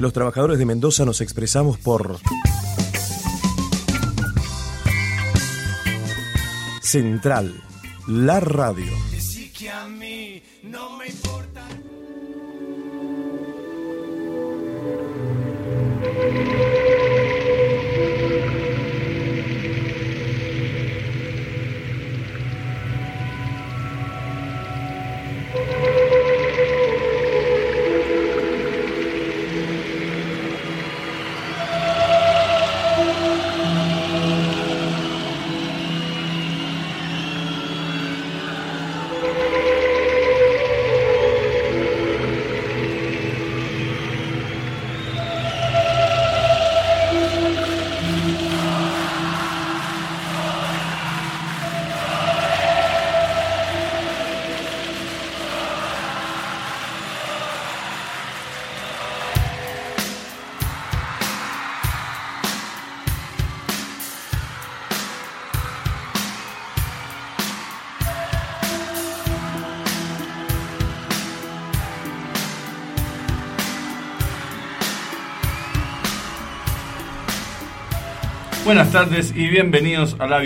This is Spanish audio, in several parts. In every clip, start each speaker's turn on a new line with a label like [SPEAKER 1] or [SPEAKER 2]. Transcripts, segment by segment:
[SPEAKER 1] Los trabajadores de Mendoza nos expresamos por Central, la radio.
[SPEAKER 2] Buenas tardes y bienvenidos a la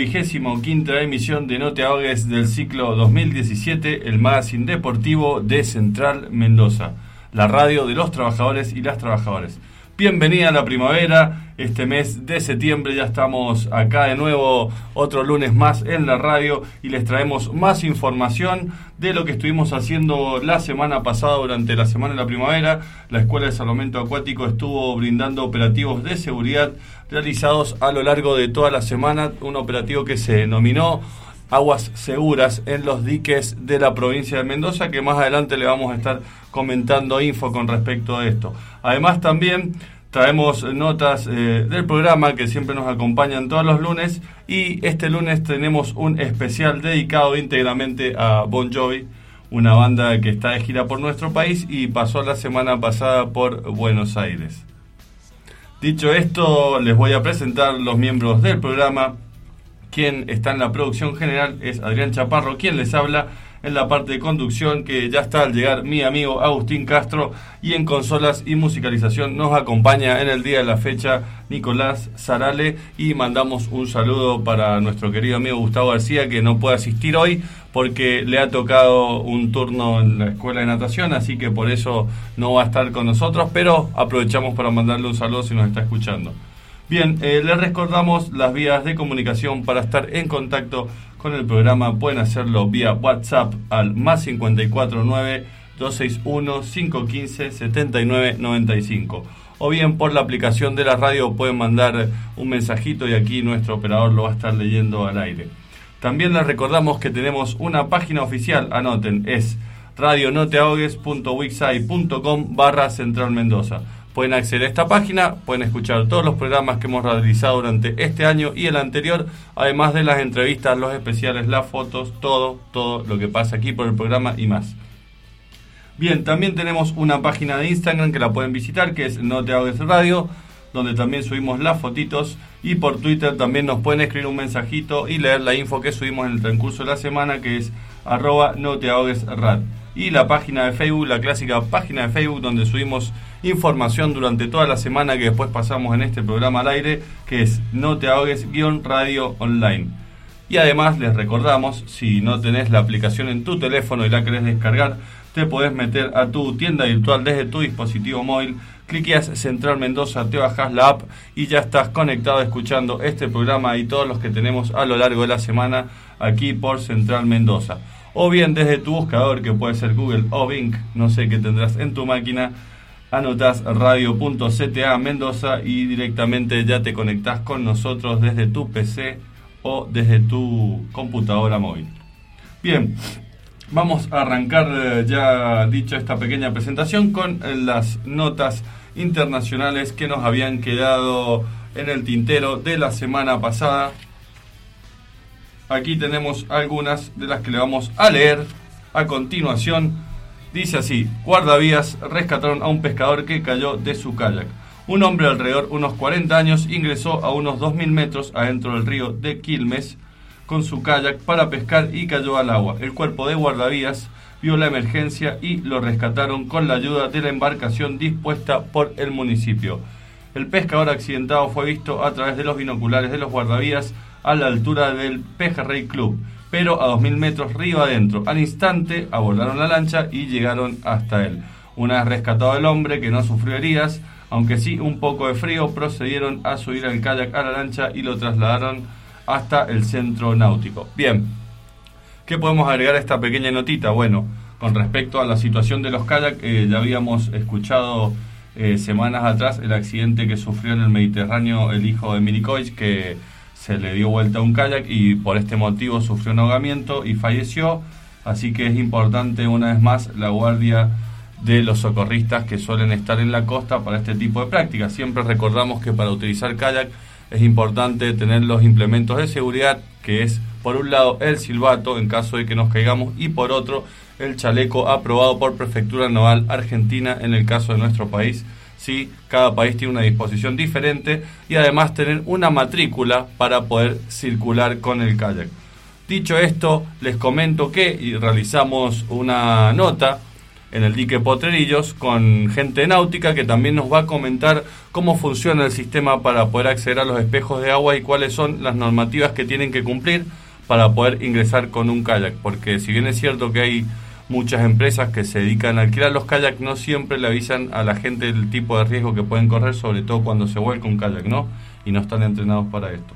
[SPEAKER 2] 25ª emisión de No Te Ahogues del ciclo 2017, el magazine deportivo de Central Mendoza, la radio de los trabajadores y las trabajadoras. Bienvenida a la primavera, este mes de septiembre ya estamos acá de nuevo, otro lunes más en la radio y les traemos más información de lo que estuvimos haciendo la semana pasada durante la semana de la primavera. La Escuela de Salvamento Acuático estuvo brindando operativos de seguridad realizados a lo largo de toda la semana, un operativo que se denominó Aguas Seguras en los diques de la provincia de Mendoza, que más adelante le vamos a estar comentando info con respecto a esto. Además también traemos notas del programa que siempre nos acompañan todos los lunes, y este lunes tenemos un especial dedicado íntegramente a Bon Jovi, una banda que está de gira por nuestro país y pasó la semana pasada por Buenos Aires. Dicho esto, les voy a presentar los miembros del programa. Quien está en la producción general es Adrián Chaparro, quien les habla en la parte de conducción, que ya está al llegar mi amigo Agustín Castro, y en consolas y musicalización nos acompaña en el día de la fecha Nicolás Zarale, y mandamos un saludo para nuestro querido amigo Gustavo García, que no puede asistir hoy porque le ha tocado un turno en la escuela de natación, así que por eso no va a estar con nosotros, pero aprovechamos para mandarle un saludo si nos está escuchando. Bien, les recordamos las vías de comunicación para estar en contacto con el programa. Pueden hacerlo vía WhatsApp al más 549-261-515-7995. O bien por la aplicación de la radio pueden mandar un mensajito y aquí nuestro operador lo va a estar leyendo al aire. También les recordamos que tenemos una página oficial, anoten, es radionoteahogues.wixsite.com/Central Mendoza. Pueden acceder a esta página, pueden escuchar todos los programas que hemos realizado durante este año y el anterior, además de las entrevistas, los especiales, las fotos, todo lo que pasa aquí por el programa y más. Bien, también tenemos una página de Instagram que la pueden visitar, que es No Te Ahogues Radio, donde también subimos las fotitos, y por Twitter también nos pueden escribir un mensajito y leer la info que subimos en el transcurso de la semana, que es @noteahoguesrad. Y la página de Facebook, la clásica página de Facebook, donde subimos información durante toda la semana que después pasamos en este programa al aire, que es No Te Ahogues-Radio Online. Y además les recordamos, si no tenés la aplicación en tu teléfono y la querés descargar, te podés meter a tu tienda virtual desde tu dispositivo móvil, cliqueas Central Mendoza, te bajás la app y ya estás conectado escuchando este programa y todos los que tenemos a lo largo de la semana aquí por Central Mendoza. O bien desde tu buscador, que puede ser Google o Bing, no sé qué tendrás en tu máquina, anotás radio.cta Mendoza y directamente ya te conectás con nosotros desde tu PC o desde tu computadora móvil. Bien, vamos a arrancar, ya dicho esta pequeña presentación, con las notas internacionales que nos habían quedado en el tintero de la semana pasada. Aquí tenemos algunas de las que le vamos a leer a continuación. Dice así: guardavías rescataron a un pescador que cayó de su kayak. Un hombre de alrededor unos 40 años ingresó a unos 2.000 metros adentro del río de Quilmes con su kayak para pescar y cayó al agua. El cuerpo de guardavías vio la emergencia y lo rescataron con la ayuda de la embarcación dispuesta por el municipio. El pescador accidentado fue visto a través de los binoculares de los guardavías a la altura del Pejerrey Club, pero a 2000 metros río adentro. Al instante abordaron la lancha y llegaron hasta él. Una vez rescatado el hombre, que no sufrió heridas, aunque sí un poco de frío, procedieron a subir el kayak a la lancha y lo trasladaron hasta el centro náutico. Bien, ¿qué podemos agregar a esta pequeña notita? Bueno, con respecto a la situación de los kayak, ya habíamos escuchado semanas atrás el accidente que sufrió en el Mediterráneo el hijo de Milikovic, que se le dio vuelta a un kayak y por este motivo sufrió un ahogamiento y falleció. Así que es importante una vez más la guardia de los socorristas que suelen estar en la costa para este tipo de prácticas. Siempre recordamos que para utilizar kayak es importante tener los implementos de seguridad, que es por un lado el silbato en caso de que nos caigamos y por otro el chaleco aprobado por Prefectura Naval Argentina en el caso de nuestro país. Sí, cada país tiene una disposición diferente y además tener una matrícula para poder circular con el kayak. Dicho esto, les comento que realizamos una nota en el dique Potrerillos con gente náutica que también nos va a comentar cómo funciona el sistema para poder acceder a los espejos de agua y cuáles son las normativas que tienen que cumplir para poder ingresar con un kayak, porque si bien es cierto que hay muchas empresas que se dedican a alquilar los kayaks, no siempre le avisan a la gente el tipo de riesgo que pueden correr, sobre todo cuando se vuelca un kayak, ¿no? Y no están entrenados para esto.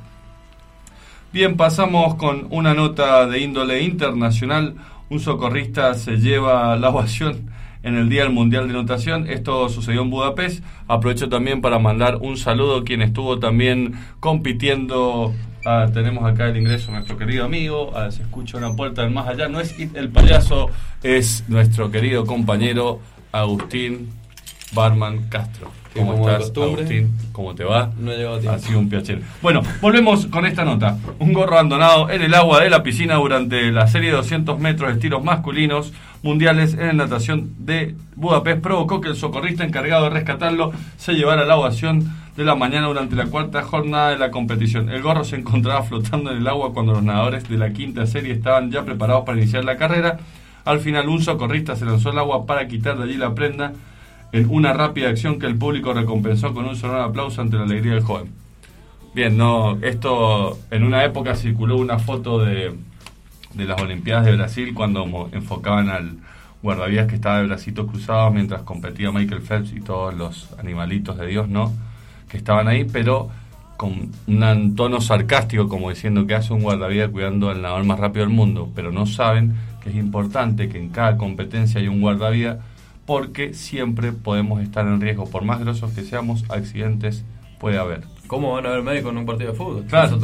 [SPEAKER 2] Bien, pasamos con una nota de índole internacional. Un socorrista se lleva la ovación en el Día del Mundial de Natación. Esto sucedió en Budapest. Aprovecho también para mandar un saludo a quien estuvo también compitiendo. Tenemos acá el ingreso de nuestro querido amigo. Se escucha una puerta del más allá. No es el payaso, es nuestro querido compañero Agustín Barman Castro. ¿Cómo estás, Agustín? ¿Cómo te va?
[SPEAKER 3] No he llegado a tiempo.
[SPEAKER 2] Ha sido un piacere. Bueno, volvemos con esta nota. Un gorro abandonado en el agua de la piscina durante la serie de 200 metros de tiros masculinos mundiales en la natación de Budapest provocó que el socorrista encargado de rescatarlo se llevara la ovación de la mañana durante la cuarta jornada de la competición. El gorro se encontraba flotando en el agua cuando los nadadores de la quinta serie estaban ya preparados para iniciar la carrera. Al final, un socorrista se lanzó al agua para quitar de allí la prenda, en una rápida acción que el público recompensó con un sonoro aplauso ante la alegría del joven. Bien, esto en una época circuló una foto de las Olimpiadas de Brasil cuando enfocaban al guardavías que estaba de bracitos cruzados mientras competía Michael Phelps y todos los animalitos de Dios, ¿no?, que estaban ahí, pero con un tono sarcástico, como diciendo que hace un guardavías cuidando al nadador más rápido del mundo, pero no saben que es importante que en cada competencia haya un guardavías, porque siempre podemos estar en riesgo. Por más grosos que seamos, accidentes puede haber.
[SPEAKER 3] ¿Cómo van a haber médicos en un partido de fútbol?
[SPEAKER 2] Claro,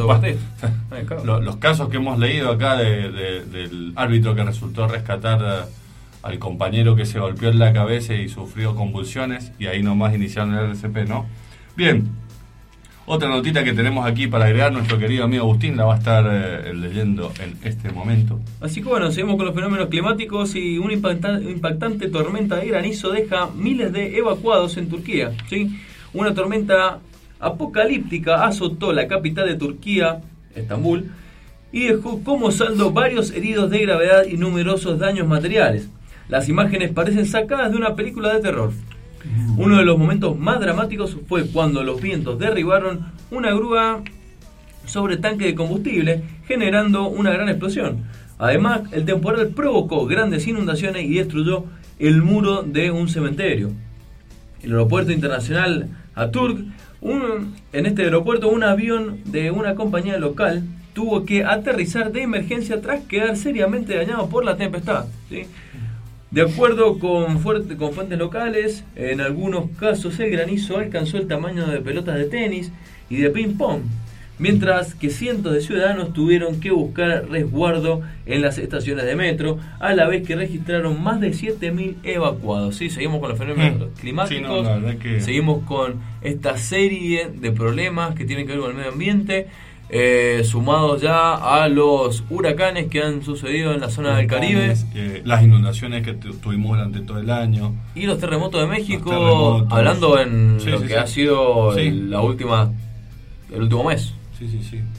[SPEAKER 2] los casos que hemos leído acá del árbitro que resultó rescatar al compañero que se golpeó en la cabeza y sufrió convulsiones, y ahí nomás iniciaron el RCP, ¿no? Bien, otra notita que tenemos aquí para agregar, nuestro querido amigo Agustín la va a estar leyendo en este momento.
[SPEAKER 3] Así que bueno, seguimos con los fenómenos climáticos y una impactante tormenta de granizo deja miles de evacuados en Turquía, ¿sí? Una tormenta apocalíptica azotó la capital de Turquía, Estambul, y dejó como saldo varios heridos de gravedad y numerosos daños materiales. Las imágenes parecen sacadas de una película de terror. Uno de los momentos más dramáticos fue cuando los vientos derribaron una grúa sobre tanque de combustible, generando una gran explosión. Además, el temporal provocó grandes inundaciones y destruyó el muro de un cementerio. El aeropuerto internacional Atatürk, en este aeropuerto un avión de una compañía local tuvo que aterrizar de emergencia tras quedar seriamente dañado por la tempestad, ¿sí? De acuerdo con fuentes locales, en algunos casos el granizo alcanzó el tamaño de pelotas de tenis y de ping-pong, mientras que cientos de ciudadanos tuvieron que buscar resguardo en las estaciones de metro, a la vez que registraron más de 7.000 evacuados. ¿Sí? Seguimos con los fenómenos climáticos, sí, seguimos con esta serie de problemas que tienen que ver con el medio ambiente, sumados ya a los huracanes que han sucedido en la zona del Caribe,
[SPEAKER 2] las inundaciones que tuvimos durante todo el año
[SPEAKER 3] y los terremotos de México, hablando en lo que ha sido el último mes.
[SPEAKER 2] Sí.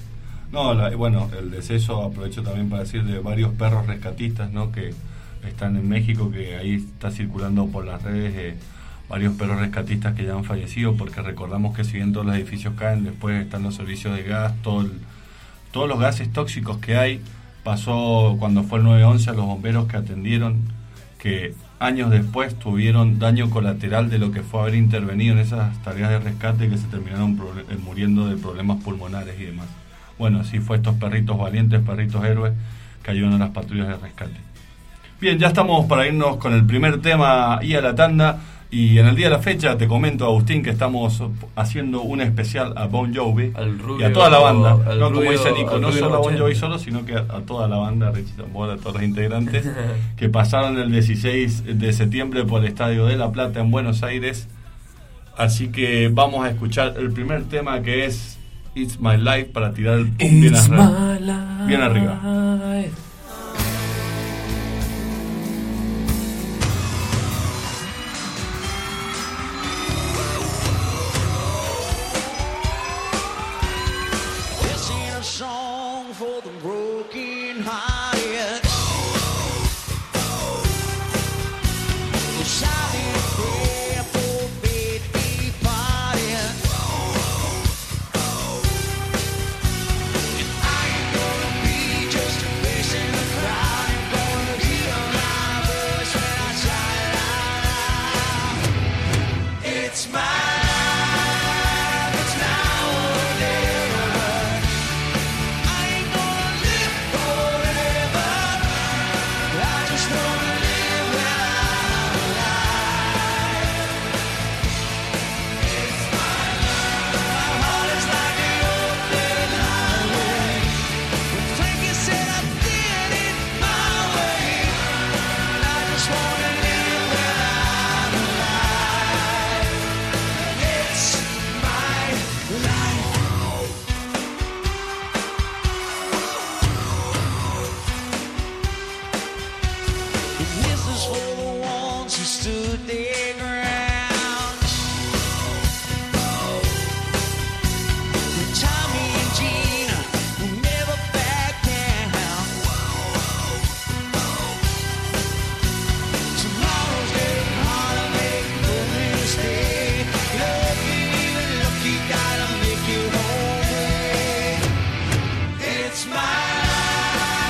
[SPEAKER 2] No, bueno, el deceso, aprovecho también para decir, de varios perros rescatistas, ¿no? Que están en México, que ahí está circulando por las redes varios perros rescatistas que ya han fallecido, porque recordamos que si bien todos los edificios caen, después están los servicios de gas, todos los gases tóxicos que hay. Pasó cuando fue el 9/11 a los bomberos que atendieron, que años después tuvieron daño colateral de lo que fue haber intervenido en esas tareas de rescate, que se terminaron muriendo de problemas pulmonares y demás. Bueno, así fue estos perritos valientes, perritos héroes, que ayudan a las patrullas de rescate. Bien, ya estamos para irnos con el primer tema y a la tanda. Y en el día de la fecha te comento, Agustín, que estamos haciendo un especial a Bon Jovi y a toda la banda, no como dice Nico, no solo a Bon Jovi solo, sino que a toda la banda, Richie Tambora, a todos los integrantes que pasaron el 16 de septiembre por el Estadio de La Plata en Buenos Aires. Así que vamos a escuchar el primer tema, que es It's My Life, para tirar el pum bien arriba.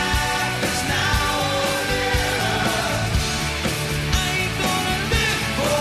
[SPEAKER 4] It's my life, it's now or never. I ain't gonna live for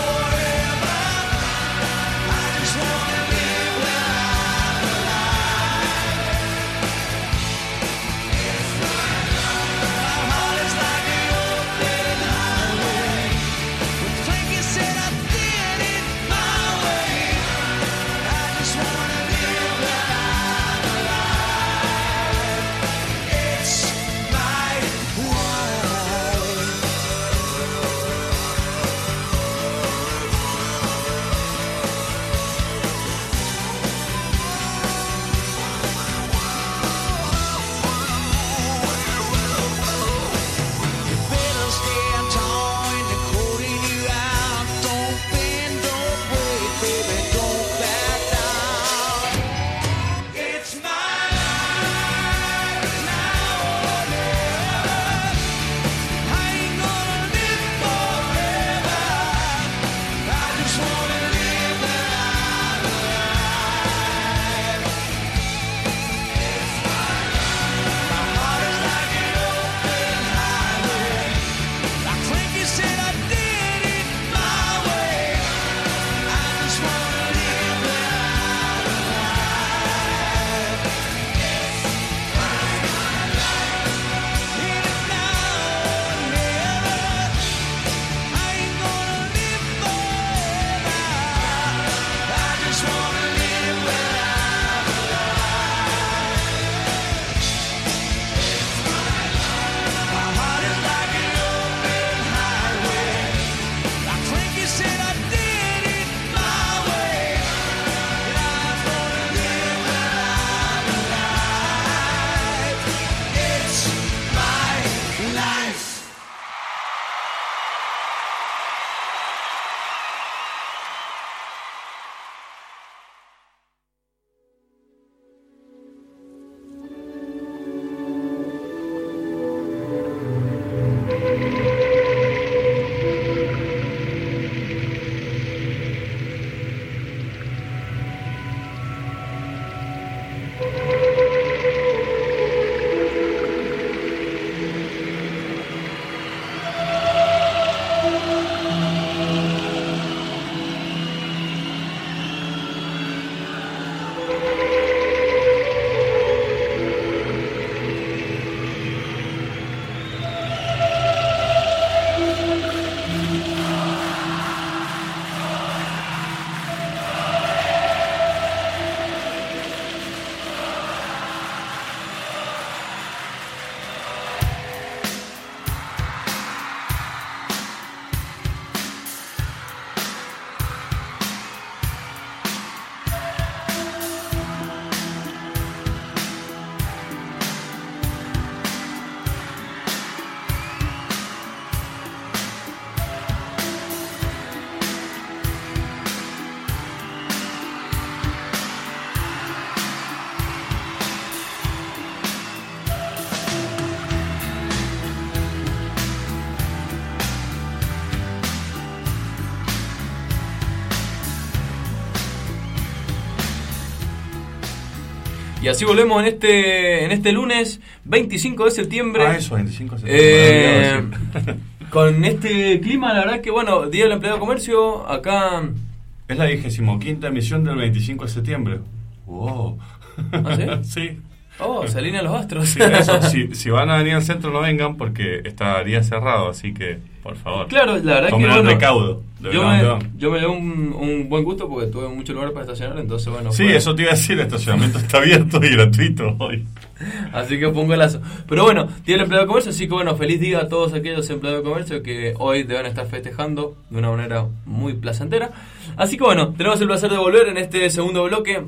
[SPEAKER 3] Y así volvemos en este lunes 25 de septiembre.
[SPEAKER 2] Eso, 25 de septiembre.
[SPEAKER 3] Con este clima, la verdad que bueno, Día del Empleado de Comercio, acá...
[SPEAKER 2] Es la 25ª emisión del 25 de septiembre. ¡Wow!
[SPEAKER 3] ¿Ah, sí?
[SPEAKER 2] Sí.
[SPEAKER 3] Oh, se alinean los astros.
[SPEAKER 2] Sí, eso, si van a venir al centro no vengan porque estaría cerrado, así que por favor.
[SPEAKER 3] Claro, la verdad
[SPEAKER 2] tomen
[SPEAKER 3] que bueno,
[SPEAKER 2] el recaudo.
[SPEAKER 3] Yo me dio un buen gusto porque tuve muchos lugares para estacionar, entonces bueno.
[SPEAKER 2] Sí, eso te iba a decir, el estacionamiento está abierto y gratuito hoy.
[SPEAKER 3] Así que fue un golazo. Pero bueno, Día del Empleado de Comercio, así que bueno, feliz día a todos aquellos empleados de comercio que hoy deben estar festejando de una manera muy placentera. Así que bueno, tenemos el placer de volver en este segundo bloque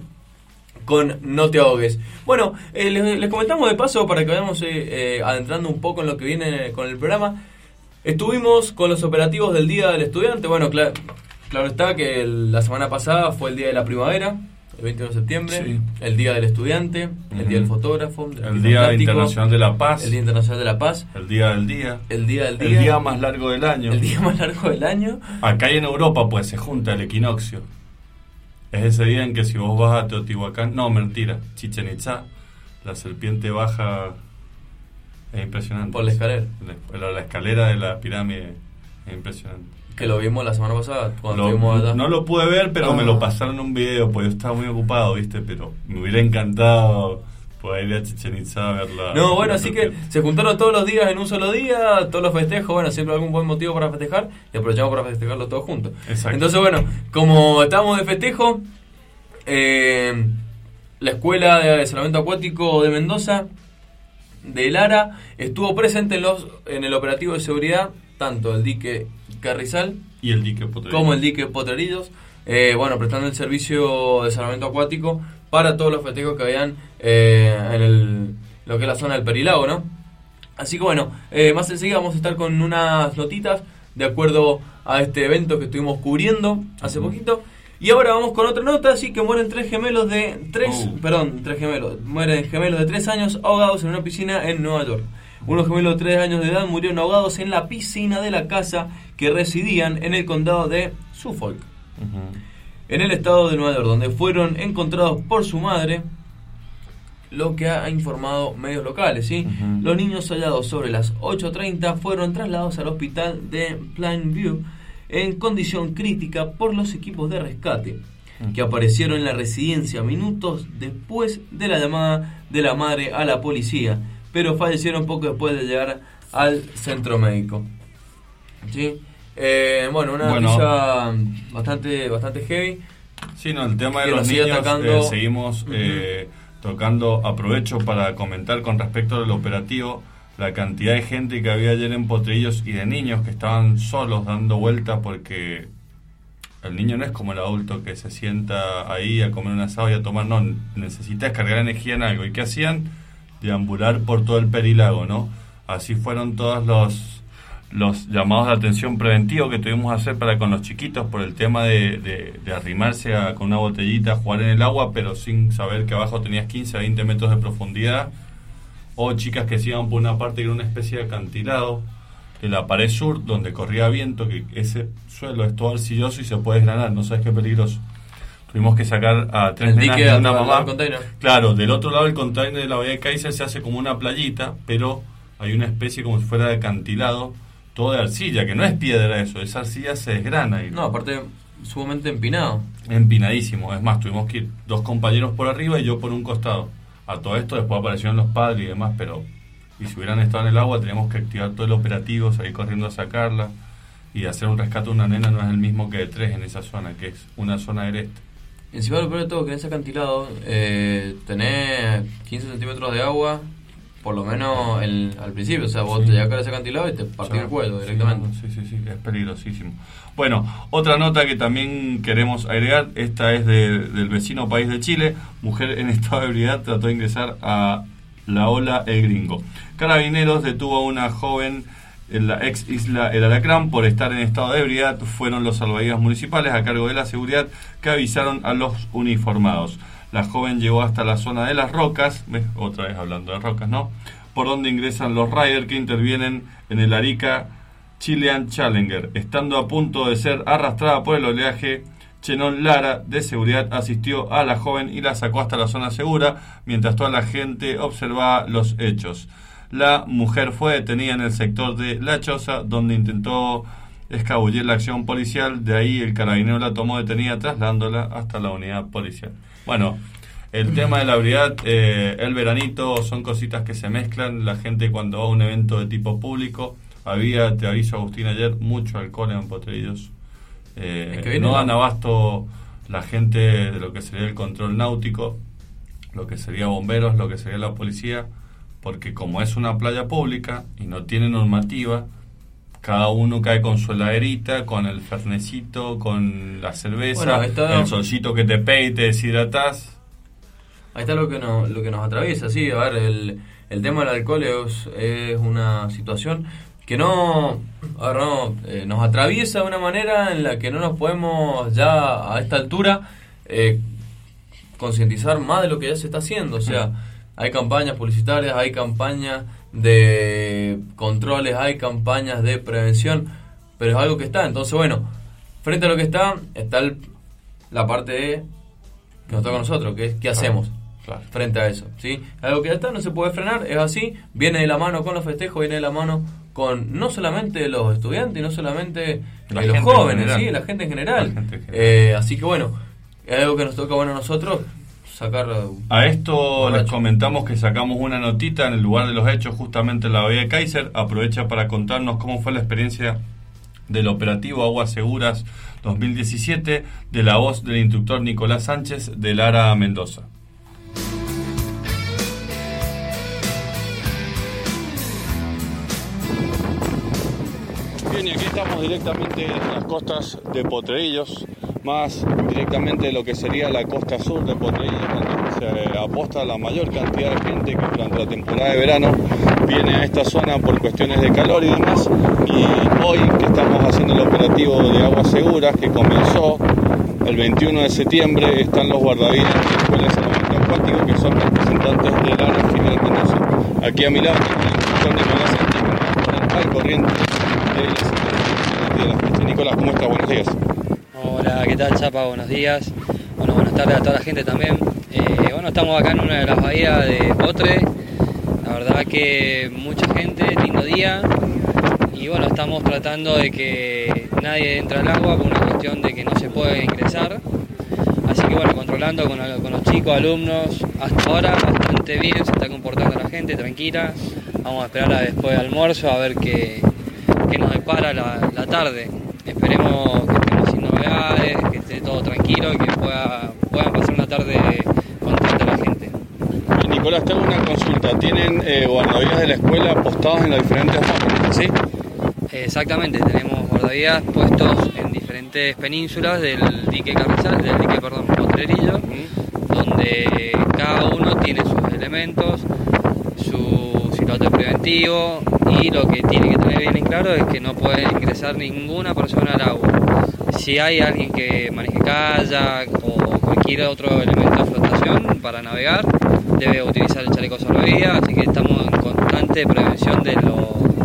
[SPEAKER 3] con No te ahogues. Bueno, les comentamos de paso para que vayamos adentrando un poco en lo que viene con el programa. Estuvimos con los operativos del Día del Estudiante. Bueno, claro está que la semana pasada fue el Día de la Primavera, el 21 de septiembre, sí. El Día del Estudiante, el Día del Fotógrafo,
[SPEAKER 2] el Día Internacional de la Paz,
[SPEAKER 3] el Día Internacional de la Paz,
[SPEAKER 2] el Día del Día,
[SPEAKER 3] el
[SPEAKER 2] Día más largo del año,
[SPEAKER 3] el Día más largo del año.
[SPEAKER 2] Acá y en Europa pues se junta el equinoccio. Es ese día en que si vos vas a Teotihuacán, no, mentira, Chichén Itzá, la serpiente baja, es impresionante.
[SPEAKER 3] Por la escalera.
[SPEAKER 2] La escalera de la pirámide es impresionante.
[SPEAKER 3] Que lo vimos la semana pasada cuando estuvimos allá.
[SPEAKER 2] No lo pude ver, pero me lo pasaron en un video, porque yo estaba muy ocupado, ¿viste? Pero me hubiera encantado poder ir a Chichén Itzá a verla.
[SPEAKER 3] No, bueno, así que se juntaron todos los días en un solo día, todos los festejos, bueno, siempre algún buen motivo para festejar, y aprovechamos para festejarlo todos juntos.
[SPEAKER 2] Exacto.
[SPEAKER 3] Entonces, bueno, como estábamos de festejo, la Escuela de Adiestramiento Acuático de Mendoza, de Lara, estuvo presente en el operativo de seguridad, tanto el dique Carrizal
[SPEAKER 2] y el dique Potrerillos,
[SPEAKER 3] como el dique Potrerillos, bueno, prestando el servicio de salvamento acuático para todos los festejos que habían en lo que es la zona del Perilago, ¿no? Así que bueno, más enseguida vamos a estar con unas notitas de acuerdo a este evento que estuvimos cubriendo hace poquito. Y ahora vamos con otra nota, así que mueren mueren gemelos de 3 años ahogados en una piscina en Nueva York. Unos gemelos de 3 años de edad murieron ahogados en la piscina de la casa que residían en el condado de Suffolk, en el estado de Nueva York, donde fueron encontrados por su madre, lo que ha informado medios locales, ¿sí? Los niños hallados sobre las 8:30 fueron trasladados al hospital de Plainview en condición crítica por los equipos de rescate, que aparecieron en la residencia minutos después de la llamada de la madre a la policía, pero fallecieron poco después de llegar al centro médico. ¿Sí? Bueno, una noticia bastante heavy.
[SPEAKER 2] Sí, no, el tema de los niños, seguimos tocando. Aprovecho para comentar con respecto al operativo la cantidad de gente que había ayer en Potrerillos y de niños que estaban solos dando vueltas, porque el niño no es como el adulto que se sienta ahí a comer un asado y a tomar, no, necesita descargar energía en algo. ¿Y qué hacían? Deambular por todo el Perilago, ¿no? Así fueron todos los llamados de atención preventivo que tuvimos que hacer para con los chiquitos por el tema de arrimarse con una botellita, jugar en el agua, pero sin saber que abajo tenías 15 a 20 metros de profundidad, o chicas que se iban por una parte que era una especie de acantilado, de la pared sur, donde corría viento, que ese suelo es todo arcilloso y se puede desgranar, no sabes qué peligroso. Tuvimos que sacar a 3 nenas y una mamá. Claro, del otro lado del container de la bahía de Kaiser se hace como una playita, pero hay una especie como si fuera de acantilado, todo de arcilla, que no es piedra eso, esa arcilla se desgrana.
[SPEAKER 3] No, aparte sumamente empinado.
[SPEAKER 2] Empinadísimo, es más, tuvimos que ir 2 compañeros por arriba y yo por un costado. A todo esto después aparecieron los padres y demás, pero y si hubieran estado en el agua teníamos que activar todo el operativo, salir corriendo a sacarla y hacer un rescate de una nena no es el mismo que de 3 en esa zona, que es una zona agreste.
[SPEAKER 3] Encima lo peor de todo que en ese acantilado tenés 15 centímetros de agua, por lo menos al principio, o sea, vos te llegas a ese acantilado y te partís el cuello directamente.
[SPEAKER 2] Sí, es peligrosísimo. Bueno, otra nota que también queremos agregar, esta es del vecino país de Chile. Mujer en estado de ebriedad trató de ingresar a la Ola El Gringo. Carabineros detuvo a una joven en la ex isla El Alacrán por estar en estado de ebriedad. Fueron los salvavidas municipales a cargo de la seguridad que avisaron a los uniformados. La joven llegó hasta la zona de las rocas, ¿ves? Otra vez hablando de rocas, ¿no? Por donde ingresan los riders que intervienen en el Arica Chilean Challenger. Estando a punto de ser arrastrada por el oleaje, Chenón Lara, de seguridad, asistió a la joven y la sacó hasta la zona segura, mientras toda la gente observaba los hechos. La mujer fue detenida en el sector de La Choza, donde intentó escabullir la acción policial. De ahí el carabinero la tomó detenida, trasladándola hasta la unidad policial. Bueno, el tema de la ebriedad, el veranito, son cositas que se mezclan. La gente cuando va a un evento de tipo público, había, te aviso Agustín ayer, mucho alcohol en Potrerillos. No dan abasto la gente de lo que sería el control náutico, lo que sería bomberos, lo que sería la policía, porque como es una playa pública y no tiene normativa, cada uno cae con su heladerita, con el fernecito, con la cerveza, el solcito que te pega y te deshidratás.
[SPEAKER 3] Ahí está lo que nos atraviesa, sí. A ver, el tema del alcohol es una situación que nos atraviesa de una manera en la que no nos podemos ya a esta altura concientizar más de lo que ya se está haciendo. O sea, hay campañas publicitarias, hay campañas de controles, hay campañas de prevención, pero es algo que está. Entonces, bueno, frente a lo que está la parte que nos toca a nosotros, que es ¿qué hacemos? Claro. Frente a eso, ¿sí? Algo que ya está, no se puede frenar, es así, viene de la mano con los festejos, viene de la mano con no solamente los estudiantes, no solamente los jóvenes, ¿sí? La gente en general. Así que bueno, es algo que nos toca a nosotros sacar.
[SPEAKER 2] A esto les comentamos que sacamos una notita en el lugar de los hechos, justamente en la bahía de Kaiser. Aprovecha para contarnos cómo fue la experiencia del operativo Aguas Seguras 2017, de la voz del instructor Nicolás Sánchez de Lara Mendoza. Bien, y aquí estamos directamente en las costas de Potrerillos, más directamente de lo que sería la costa sur de Potrerillos, donde se aposta la mayor cantidad de gente que durante la temporada de verano viene a esta zona por cuestiones de calor y demás. Y hoy que estamos haciendo el operativo de Aguas Seguras, que comenzó el 21 de septiembre, están los guardavidas de la Escuela de Salvamento Acuático, que son representantes de Lara Jiménez Mendoza. Aquí a mi lado está el instructor Nicolás Sánchez, que está al corriente de la situación. Nicolás, ¿cómo estás? Buenos días.
[SPEAKER 4] Hola, ¿qué tal, Chapa? Buenos días. Bueno, buenas tardes a toda la gente también. Estamos acá en una de las bahías de Potre. La verdad que mucha gente, lindo día. Y bueno, estamos tratando de que nadie entre al agua por una cuestión de que no se puede ingresar. Así que bueno, controlando con los chicos, alumnos, hasta ahora bastante bien, se está comportando la gente, tranquila. Vamos a esperar a después del almuerzo a ver qué nos depara la tarde. Esperemos que estemos sin novedades, que esté todo tranquilo y que puedan pasar una tarde contenta la gente.
[SPEAKER 2] Y Nicolás, te hago una consulta. ¿Tienen guardavidas de la escuela apostados en las diferentes zonas?
[SPEAKER 4] Sí, exactamente. Tenemos guardavidas puestos en diferentes penínsulas del dique Potrerillo, donde cada uno tiene sus elementos, su silbato preventivo, y lo que tiene que tener bien en claro es que no puede ingresar ninguna persona al agua. Si hay alguien que maneje kayak o cualquier otro elemento de flotación para navegar, debe utilizar el chaleco salvavidas, así que estamos en constante prevención de los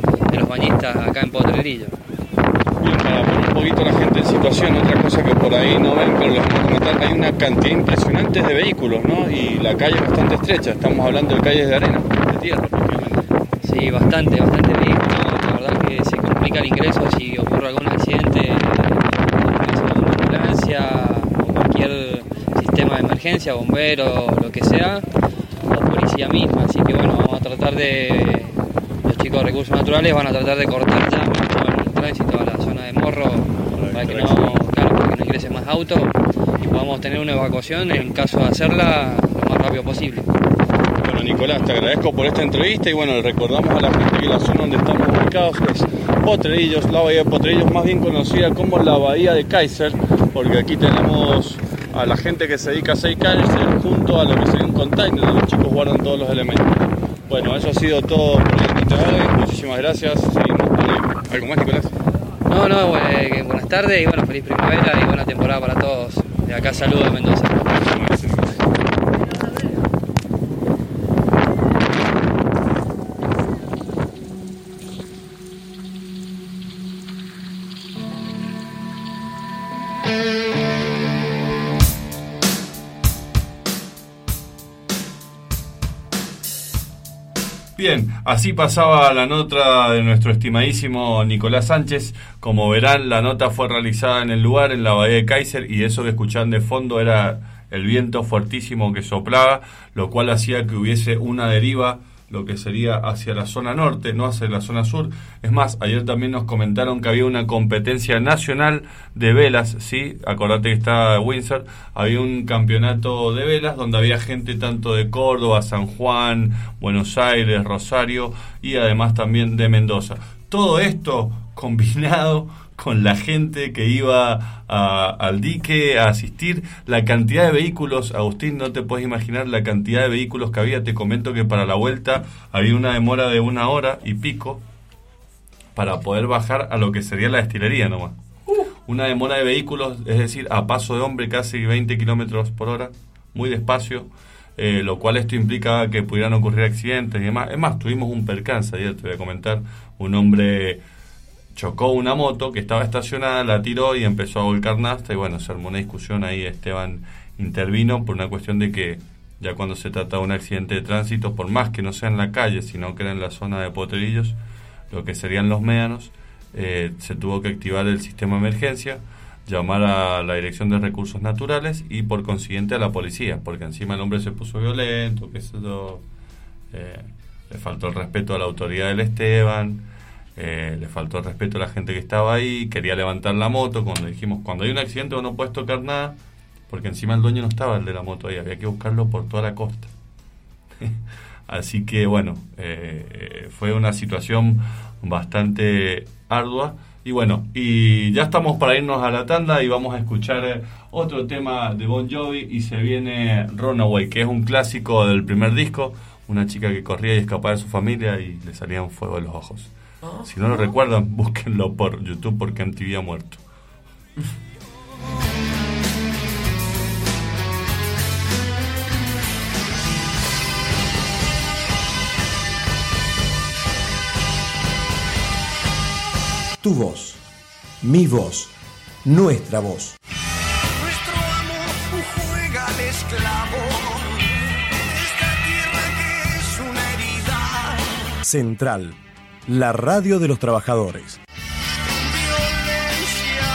[SPEAKER 4] los bañistas acá en Potrerillos.
[SPEAKER 2] Bien, para poner un poquito la gente en situación, otra cosa que por ahí no ven, pero les voy a comentar, hay una cantidad impresionante de vehículos, ¿no? Y la calle es bastante estrecha, estamos hablando de calles de arena, de tierra prácticamente.
[SPEAKER 4] Sí, bastante vehículos. La verdad que se complica el ingreso si ocurre algún accidente, alguna ambulancia o cualquier sistema de emergencia, bombero, lo que sea, o policía misma. Así que bueno, vamos a tratar de, los chicos de recursos naturales van a tratar de cortar ya el tránsito a la zona de Morro para que no ingresen más autos y podamos tener una evacuación en caso de hacerla lo más rápido posible.
[SPEAKER 2] Bueno, Nicolás, te agradezco por esta entrevista y bueno, recordamos a la gente que la zona donde estamos ubicados es Potrerillos, la bahía de Potrerillos, más bien conocida como la bahía de Kaiser, porque aquí tenemos a la gente que se dedica a hacer Kaiser junto a lo que sería un container donde los chicos guardan todos los elementos. Bueno, eso ha sido todo por hoy. Muchísimas gracias. Seguimos. ¿Algo más, Nicolás?
[SPEAKER 4] No, buenas tardes y bueno, feliz primavera y buena temporada para todos. De acá saludos de Mendoza.
[SPEAKER 2] Bien, así pasaba la nota de nuestro estimadísimo Nicolás Sánchez. Como verán, la nota fue realizada en el lugar, en la bahía de Kaiser, y eso que escuchaban de fondo era el viento fuertísimo que soplaba, lo cual hacía que hubiese una deriva, lo que sería hacia la zona norte, no hacia la zona sur. Es más, ayer también nos comentaron que había una competencia nacional de velas, ¿sí? Acordate que está Windsor, había un campeonato de velas donde había gente tanto de Córdoba, San Juan, Buenos Aires, Rosario y además también de Mendoza. Todo esto combinado con la gente que iba al dique a asistir, la cantidad de vehículos, Agustín, no te puedes imaginar la cantidad de vehículos que había. Te comento que para la vuelta había una demora de 1 hora y pico para poder bajar a lo que sería la destilería nomás. Una demora de vehículos, es decir, a paso de hombre, casi 20 kilómetros por hora, muy despacio, lo cual esto implica que pudieran ocurrir accidentes y demás. Es más, tuvimos un percance ayer, te voy a comentar, un hombre chocó una moto que estaba estacionada, la tiró y empezó a volcar nafta y bueno, se armó una discusión ahí. Esteban intervino por una cuestión de que ya cuando se trata de un accidente de tránsito, por más que no sea en la calle, sino que era en la zona de Potrerillos, lo que serían los médanos, se tuvo que activar el sistema de emergencia, llamar a la Dirección de Recursos Naturales y por consiguiente a la policía, porque encima el hombre se puso violento, que eso le faltó el respeto a la autoridad del Esteban. Le faltó el respeto a la gente que estaba ahí, quería levantar la moto. Cuando dijimos, cuando hay un accidente vos no puedes tocar nada, porque encima el dueño no estaba, el de la moto ahí, había que buscarlo por toda la costa. Así que bueno, fue una situación bastante ardua. Y bueno, y ya estamos para irnos a la tanda y vamos a escuchar otro tema de Bon Jovi, y se viene Runaway, que es un clásico del primer disco, una chica que corría y escapaba de su familia y le salían fuego de los ojos. Si no lo recuerdan, búsquenlo por YouTube porque MTV ha muerto.
[SPEAKER 1] Tu voz, mi voz, nuestra voz.
[SPEAKER 5] Nuestro amor juega al esclavo. Esta tierra que es una herida.
[SPEAKER 1] Central, la radio de los trabajadores.
[SPEAKER 5] Violencia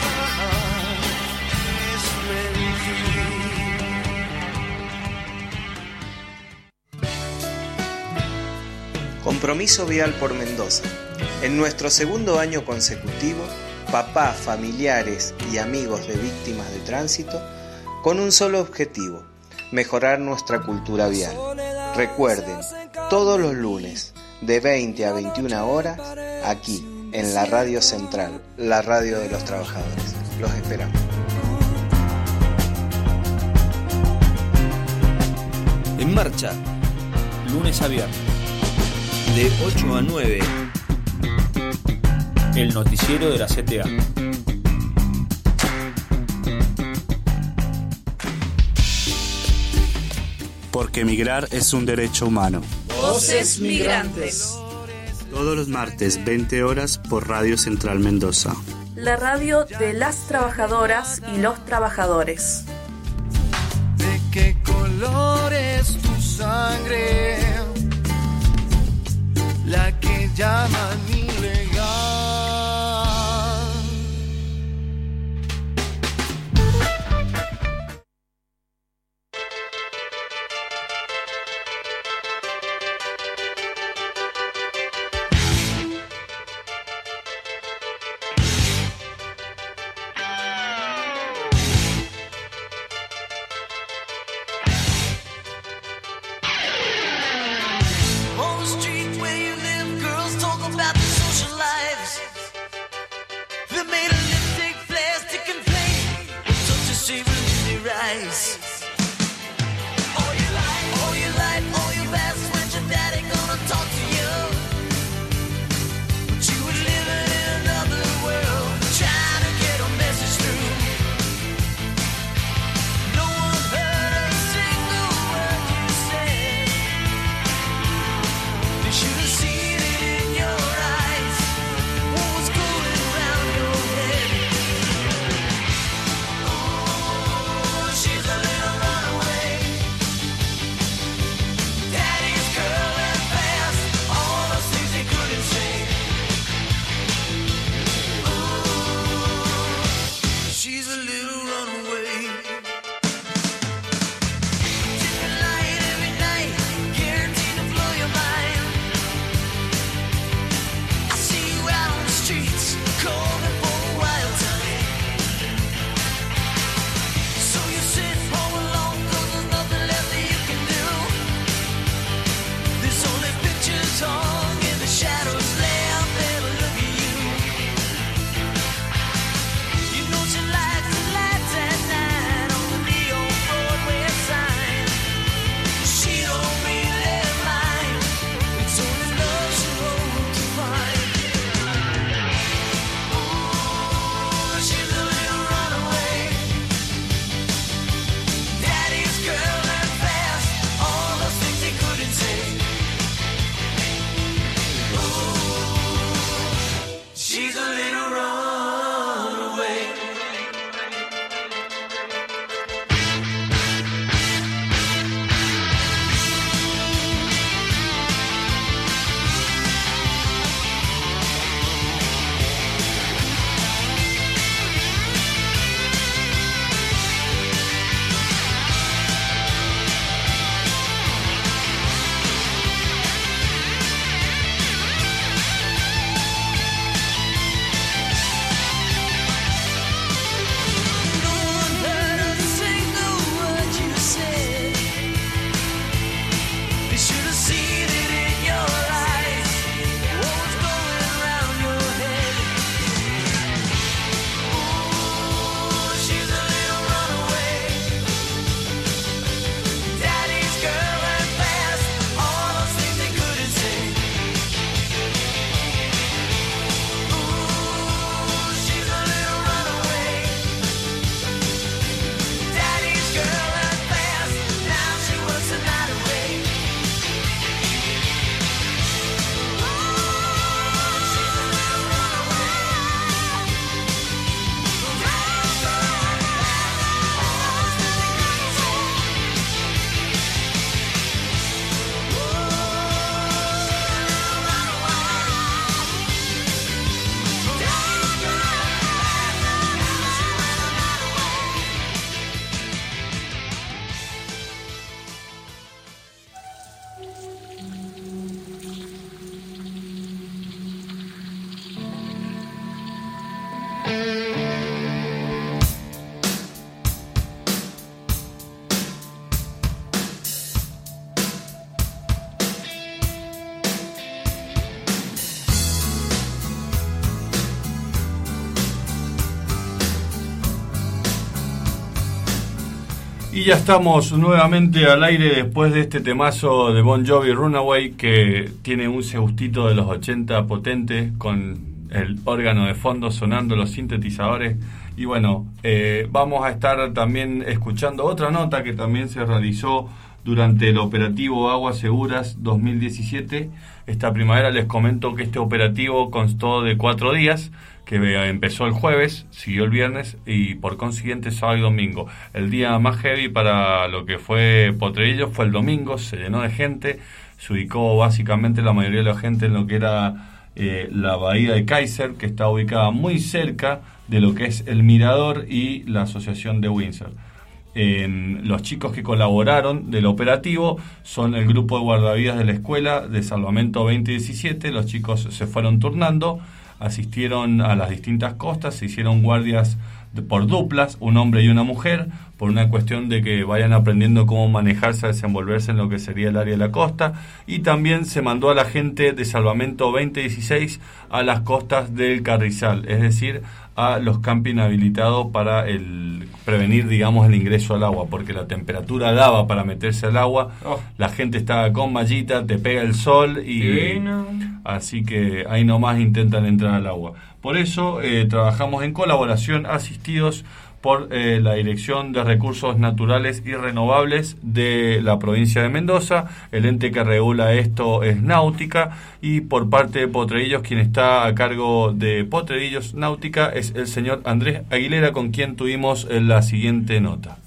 [SPEAKER 5] es mentir.
[SPEAKER 6] Compromiso Vial por Mendoza. En nuestro segundo año consecutivo, papás, familiares y amigos de víctimas de tránsito, con un solo objetivo: mejorar nuestra cultura vial. Recuerden, todos los lunes, de 20 a 21 horas, aquí, en la Radio Central, la radio de los trabajadores. Los esperamos.
[SPEAKER 7] En marcha, lunes a viernes, de 8 a 9, el noticiero de la CTA.
[SPEAKER 8] Porque migrar es un derecho humano.
[SPEAKER 9] Voces Migrantes.
[SPEAKER 8] Todos los martes, 20 horas, por Radio Central Mendoza.
[SPEAKER 9] La radio de las trabajadoras y los trabajadores.
[SPEAKER 5] ¿De qué color es tu sangre? La que llaman ilegal.
[SPEAKER 2] Y ya estamos nuevamente al aire después de este temazo de Bon Jovi, Runaway, que tiene un gustito de los 80 potente, con el órgano de fondo sonando, los sintetizadores. Y bueno, vamos a estar también escuchando otra nota que también se realizó durante el operativo Aguas Seguras 2017. Esta primavera les comento que este operativo constó de 4 días, que empezó el jueves, siguió el viernes y por consiguiente sábado y domingo. El día más heavy para lo que fue Potrerillos fue el domingo, se llenó de gente, se ubicó básicamente la mayoría de la gente en lo que era la bahía de Kaiser, que está ubicada muy cerca de lo que es el Mirador y la asociación de Windsor. Los chicos que colaboraron del operativo son el grupo de guardavidas de la escuela de Salvamento 2017. Los chicos se fueron turnando, asistieron a las distintas costas, se hicieron guardias por duplas, un hombre y una mujer, por una cuestión de que vayan aprendiendo cómo manejarse, desenvolverse en lo que sería el área de la costa, y también se mandó a la gente de Salvamento 2016 a las costas del Carrizal, es decir, a los camping habilitados para prevenir, digamos, el ingreso al agua, porque la temperatura daba para meterse al agua, la gente estaba con mallita, te pega el sol y así que ahí nomás intentan entrar al agua. Por eso trabajamos en colaboración, asistidos por la Dirección de Recursos Naturales y Renovables de la provincia de Mendoza. El ente que regula esto es Náutica, y por parte de Potrerillos, quien está a cargo de Potrerillos Náutica es el señor Andrés Aguilera, con quien tuvimos la siguiente nota.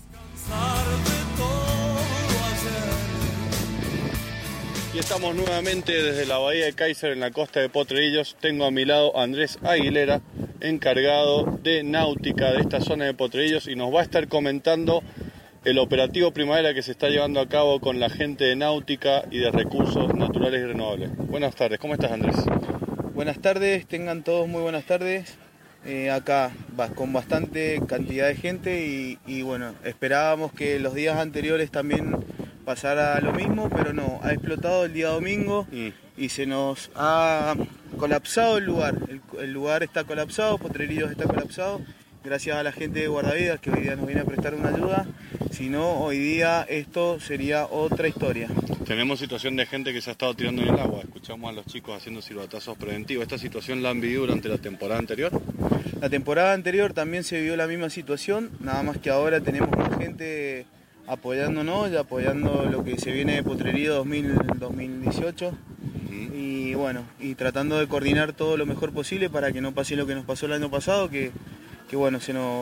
[SPEAKER 2] Y estamos nuevamente desde la bahía de Kaiser en la costa de Potrerillos. Tengo a mi lado a Andrés Aguilera, encargado de náutica de esta zona de Potrerillos, y nos va a estar comentando el operativo primavera que se está llevando a cabo con la gente de náutica y de recursos naturales y renovables. Buenas tardes, ¿cómo estás, Andrés?
[SPEAKER 10] Buenas tardes, tengan todos muy buenas tardes. Acá con bastante cantidad de gente y bueno, esperábamos que los días anteriores también pasara lo mismo, pero no, ha explotado el día domingo y se nos ha colapsado el lugar. El lugar está colapsado, Potrerillos está colapsado, gracias a la gente de guardavidas que hoy día nos viene a prestar una ayuda. Si no, hoy día esto sería otra historia.
[SPEAKER 2] Tenemos situación de gente que se ha estado tirando en el agua. Escuchamos a los chicos haciendo silbatazos preventivos. ¿Esta situación la han vivido durante la temporada anterior?
[SPEAKER 10] La temporada anterior también se vivió la misma situación, nada más que ahora tenemos más gente apoyándonos y apoyando lo que se viene de Potrerillos 2018. Y bueno, y tratando de coordinar todo lo mejor posible para que no pase lo que nos pasó el año pasado, que bueno,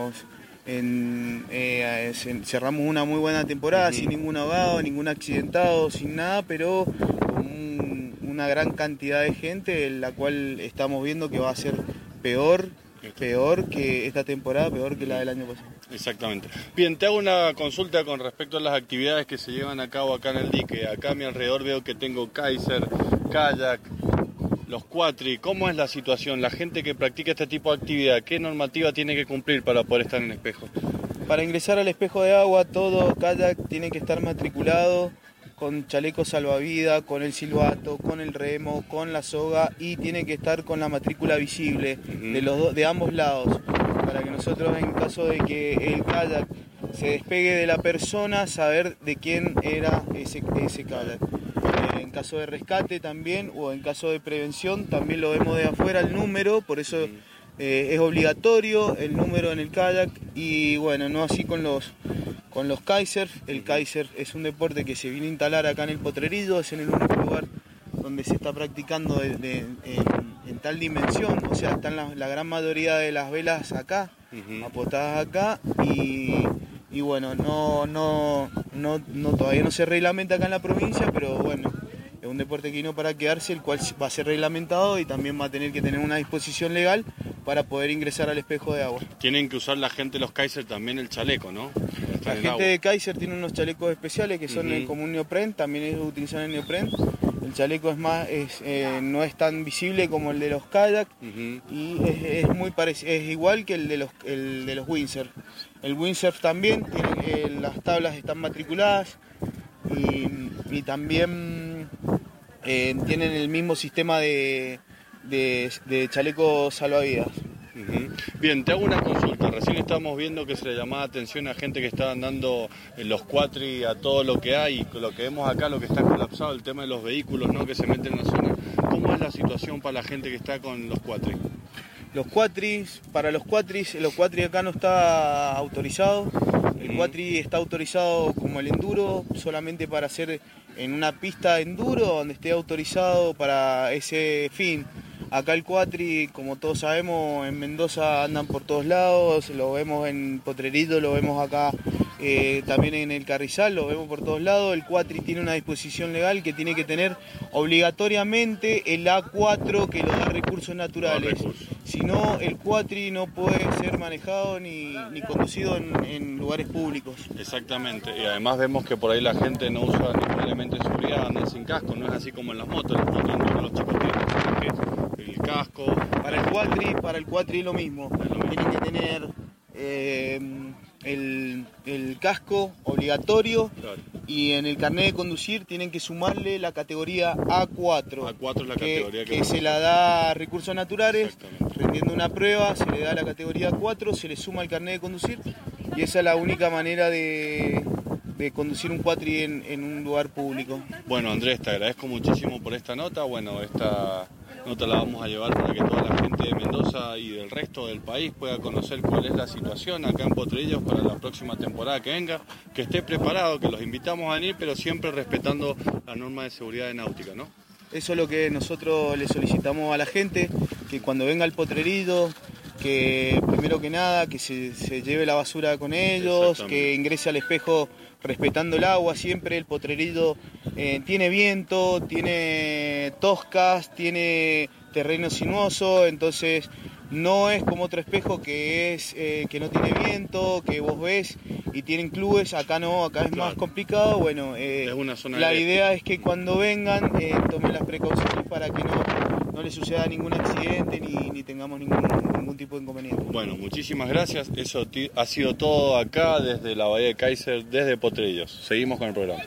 [SPEAKER 10] cerramos una muy buena temporada sin ningún ahogado, ningún accidentado, sin nada, pero con una gran cantidad de gente, la cual estamos viendo que va a ser peor que esta temporada, peor que la del año pasado.
[SPEAKER 2] Exactamente. Bien, te hago una consulta con respecto a las actividades que se llevan a cabo acá en el dique. Acá a mi alrededor veo que tengo Kaiser, kayak, los cuatri. ¿Cómo es la situación? La gente que practica este tipo de actividad, ¿qué normativa tiene que cumplir para poder estar en el espejo?
[SPEAKER 10] Para ingresar al espejo de agua, todo kayak tiene que estar matriculado con chaleco salvavidas, con el silbato, con el remo, con la soga, y tiene que estar con la matrícula visible de ambos lados, para que nosotros, en caso de que el kayak se despegue de la persona, saber de quién era ese kayak. En caso de rescate también, o en caso de prevención, también lo vemos de afuera el número, por eso es obligatorio el número en el kayak. Y bueno, no así con los Kaiser. El Kaiser es un deporte que se viene a instalar acá en el Potrerillo, es en el único lugar donde se está practicando en tal dimensión, o sea, están la gran mayoría de las velas acá, apostadas acá, y bueno, todavía no se reglamenta acá en la provincia, pero bueno, es un deporte que vino para quedarse, el cual va a ser reglamentado y también va a tener que tener una disposición legal para poder ingresar al espejo de agua.
[SPEAKER 2] Tienen que usar la gente de los Kaiser también el chaleco, ¿no?
[SPEAKER 10] La gente de Kaiser tiene unos chalecos especiales que son como un neopren, también ellos utilizan el neopren. El chaleco no es tan visible como el de los kayak y es muy parecido, es igual que el de los windsurf. El windsurf también las tablas están matriculadas y también tienen el mismo sistema de chaleco salvavidas.
[SPEAKER 2] Bien, te hago una consulta. Recién estamos viendo que se le llamaba atención a gente que está andando en los cuatri, a todo lo que hay, lo que vemos acá, lo que está colapsado, el tema de los vehículos, ¿no?, que se meten en la zona. ¿Cómo es la situación para la gente que está con los cuatri?
[SPEAKER 10] Los cuatris acá no está autorizado. El cuatri está autorizado como el enduro, solamente para hacer en una pista de enduro donde esté autorizado para ese fin. Acá el cuatri, como todos sabemos, en Mendoza andan por todos lados, lo vemos en Potrerito, lo vemos acá también en el Carrizal, lo vemos por todos lados. El cuatri tiene una disposición legal que tiene que tener obligatoriamente el A4 que lo da recursos naturales. Si no, el cuatri no puede ser manejado ni conducido en lugares públicos.
[SPEAKER 2] Exactamente, y además vemos que por ahí la gente no usa ningún elemento de seguridad, anda sin casco, no es así como en las motos, los chicos tienen que el casco.
[SPEAKER 10] Para el cuatri lo mismo, tienen que tener el casco obligatorio, claro. Y en el carnet de conducir tienen que sumarle la categoría A4.
[SPEAKER 2] A4 es la categoría
[SPEAKER 10] que se la da a recursos naturales, rindiendo una prueba, se le da la categoría A4, se le suma el carnet de conducir y esa es la única manera de conducir un cuatri en un lugar público.
[SPEAKER 2] Bueno, Andrés, te agradezco muchísimo por esta nota. Bueno, esta nota la vamos a llevar para que toda la gente de Mendoza y del resto del país pueda conocer cuál es la situación acá en Potrerillos para la próxima temporada que venga, que esté preparado, que los invitamos a venir, pero siempre respetando la norma de seguridad de náutica, ¿no?
[SPEAKER 10] Eso es lo que nosotros le solicitamos a la gente, que cuando venga al Potrerillo, que primero que nada, que se lleve la basura con ellos, que ingrese al espejo respetando el agua. Siempre el Potrerillo tiene viento, tiene toscas, tiene terreno sinuoso, entonces no es como otro espejo que es que no tiene viento, que vos ves y tienen clubes. Acá no, acá es más complicado. Bueno,
[SPEAKER 2] es una zona
[SPEAKER 10] la idea es que cuando vengan tomen las precauciones para que no les suceda ningún accidente ni tengamos ningún tipo de inconveniente.
[SPEAKER 2] Bueno, muchísimas gracias. Eso ha sido todo acá desde la Bahía de Kaiser, desde Potrerillos. Seguimos con el programa.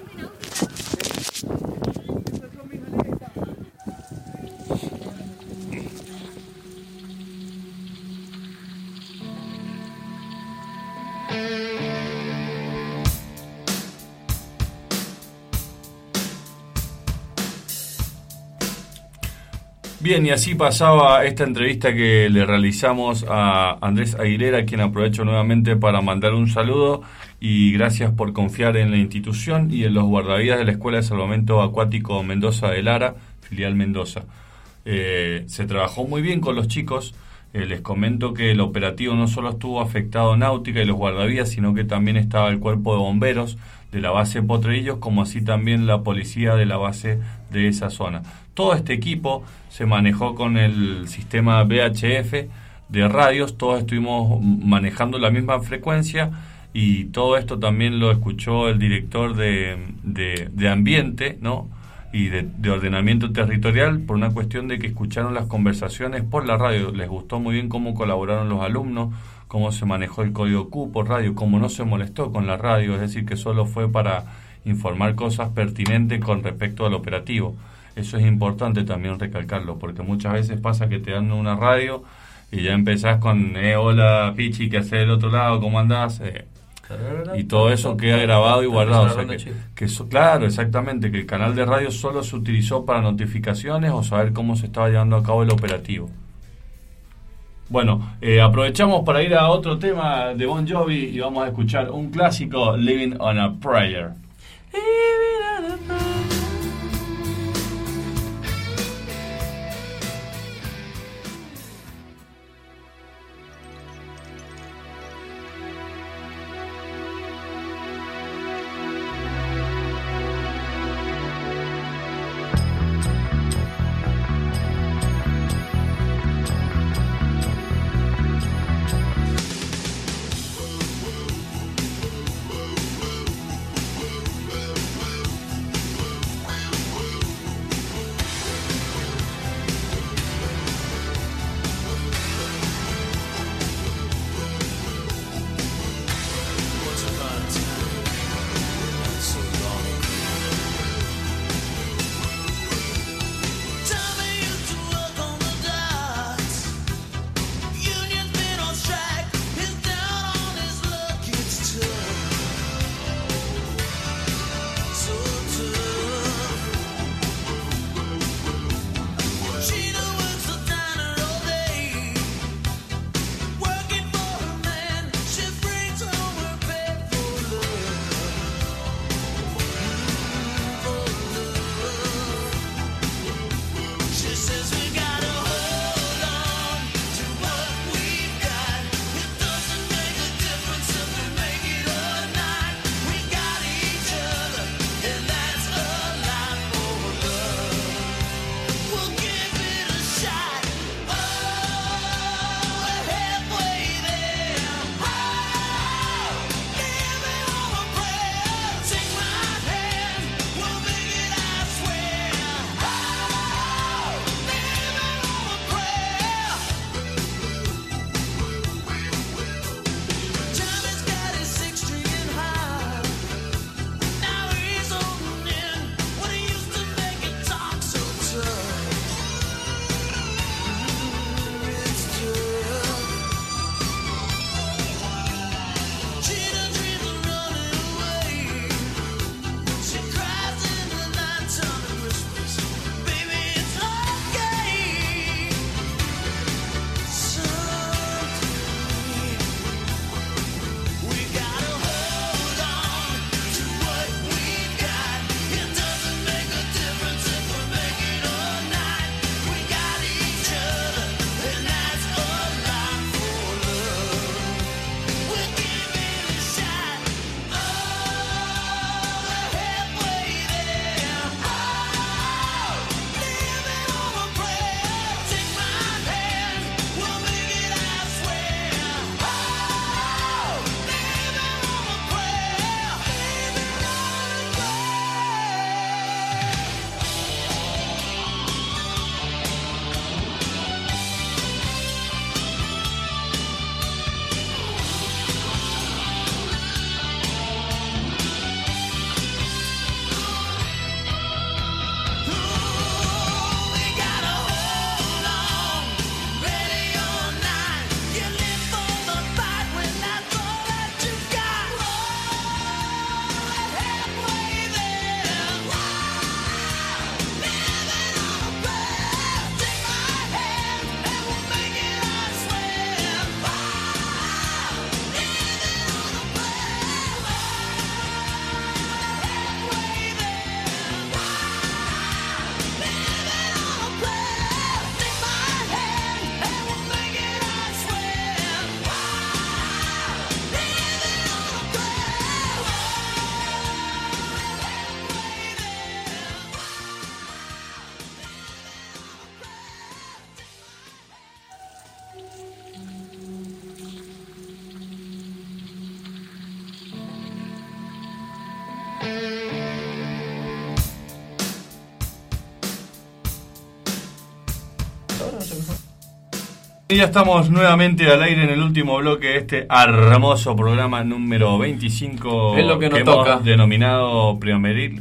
[SPEAKER 2] Bien, y así pasaba esta entrevista que le realizamos a Andrés Aguilera, quien aprovecho nuevamente para mandar un saludo y gracias por confiar en la institución y en los guardavidas de la Escuela de Salvamento Acuático Mendoza de Lara, filial Mendoza. Se trabajó muy bien con los chicos. Les comento que el operativo no solo estuvo afectado náutica y los guardavidas, sino que también estaba el cuerpo de bomberos de la base Potrerillos, como así también la policía de la base de esa zona. Todo este equipo se manejó con el sistema VHF de radios, todos estuvimos manejando la misma frecuencia y todo esto también lo escuchó el director de ambiente, ¿no? Y de ordenamiento territorial, por una cuestión de que escucharon las conversaciones por la radio. Les gustó muy bien cómo colaboraron los alumnos, cómo se manejó el código Q por radio, cómo no se molestó con la radio, es decir, que solo fue para informar cosas pertinentes con respecto al operativo. Eso es importante también recalcarlo, porque muchas veces pasa que te dan una radio y ya empezás con hola Pichi, ¿qué haces del otro lado? ¿Cómo andás? Y todo eso queda grabado y guardado. O sea claro, exactamente, que el canal de radio solo se utilizó para notificaciones o saber cómo se estaba llevando a cabo el operativo. Bueno, aprovechamos para ir a otro tema de Bon Jovi y vamos a escuchar un clásico, Living on a Prayer. Y ya estamos nuevamente al aire en el último bloque de este hermoso programa número 25.
[SPEAKER 3] Es lo que nos
[SPEAKER 2] hemos
[SPEAKER 3] toca.
[SPEAKER 2] Denominado primaveril